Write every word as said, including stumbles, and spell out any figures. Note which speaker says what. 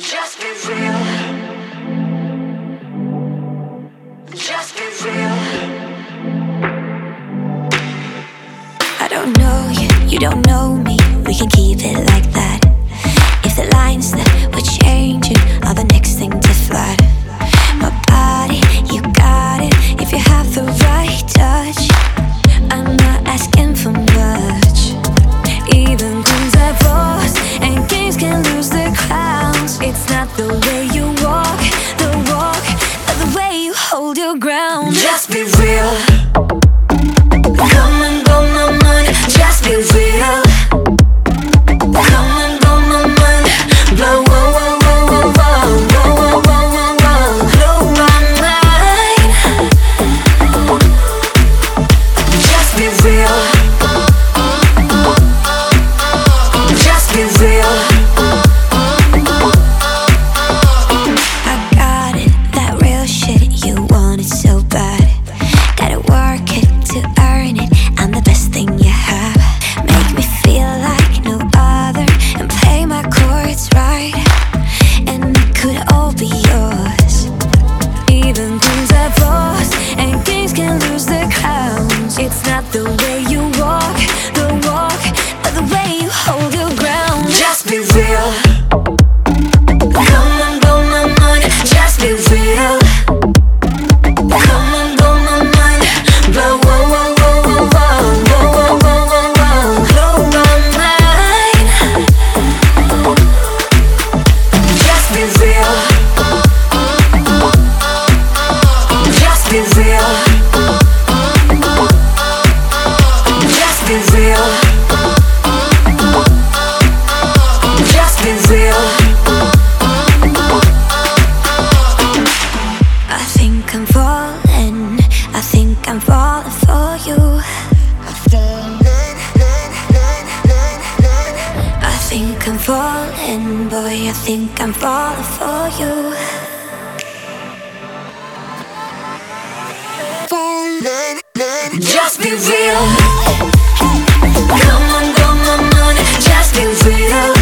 Speaker 1: Just be real. Just be real.
Speaker 2: I don't know you, you don't know me. We can keep it like that. If the lines that we're changing are the next thing to flood my body, you got it. If you have the right touch, I'm not asking for much. Even queens have flaws and kings can lose their crowns. It's not the way you walk, the walk, but the way you hold your ground.
Speaker 1: Just be real. Come and blow my mind. Just be real. Come and blow my mind. Blow, whoa, whoa, whoa, whoa, whoa, whoa, whoa, whoa, whoa. Blow my mind. Just be real. Just be real.
Speaker 2: I got it, that real shit. You want it so bad. Gotta work it to earn it. I'm the best thing you have. Make me feel like no other and play my chords right, and it could all be yours. Even queens have flaws and kings can lose their crowns. It's not the way you walk, the walk, but the way you hold your ground.
Speaker 1: Just be real. Come and blow my mind. Just be real. Come and blow my mind. Blow, whoa, whoa, whoa, whoa, whoa, whoa, whoa, whoa, whoa. Blow my mind. Just be real. Just be real. Just be real. Just be real.
Speaker 2: I think I'm falling, I think I'm falling for you. I think I'm falling, boy, I think I'm falling for you.
Speaker 1: Just be real. Come on, blow my mind. Just be real.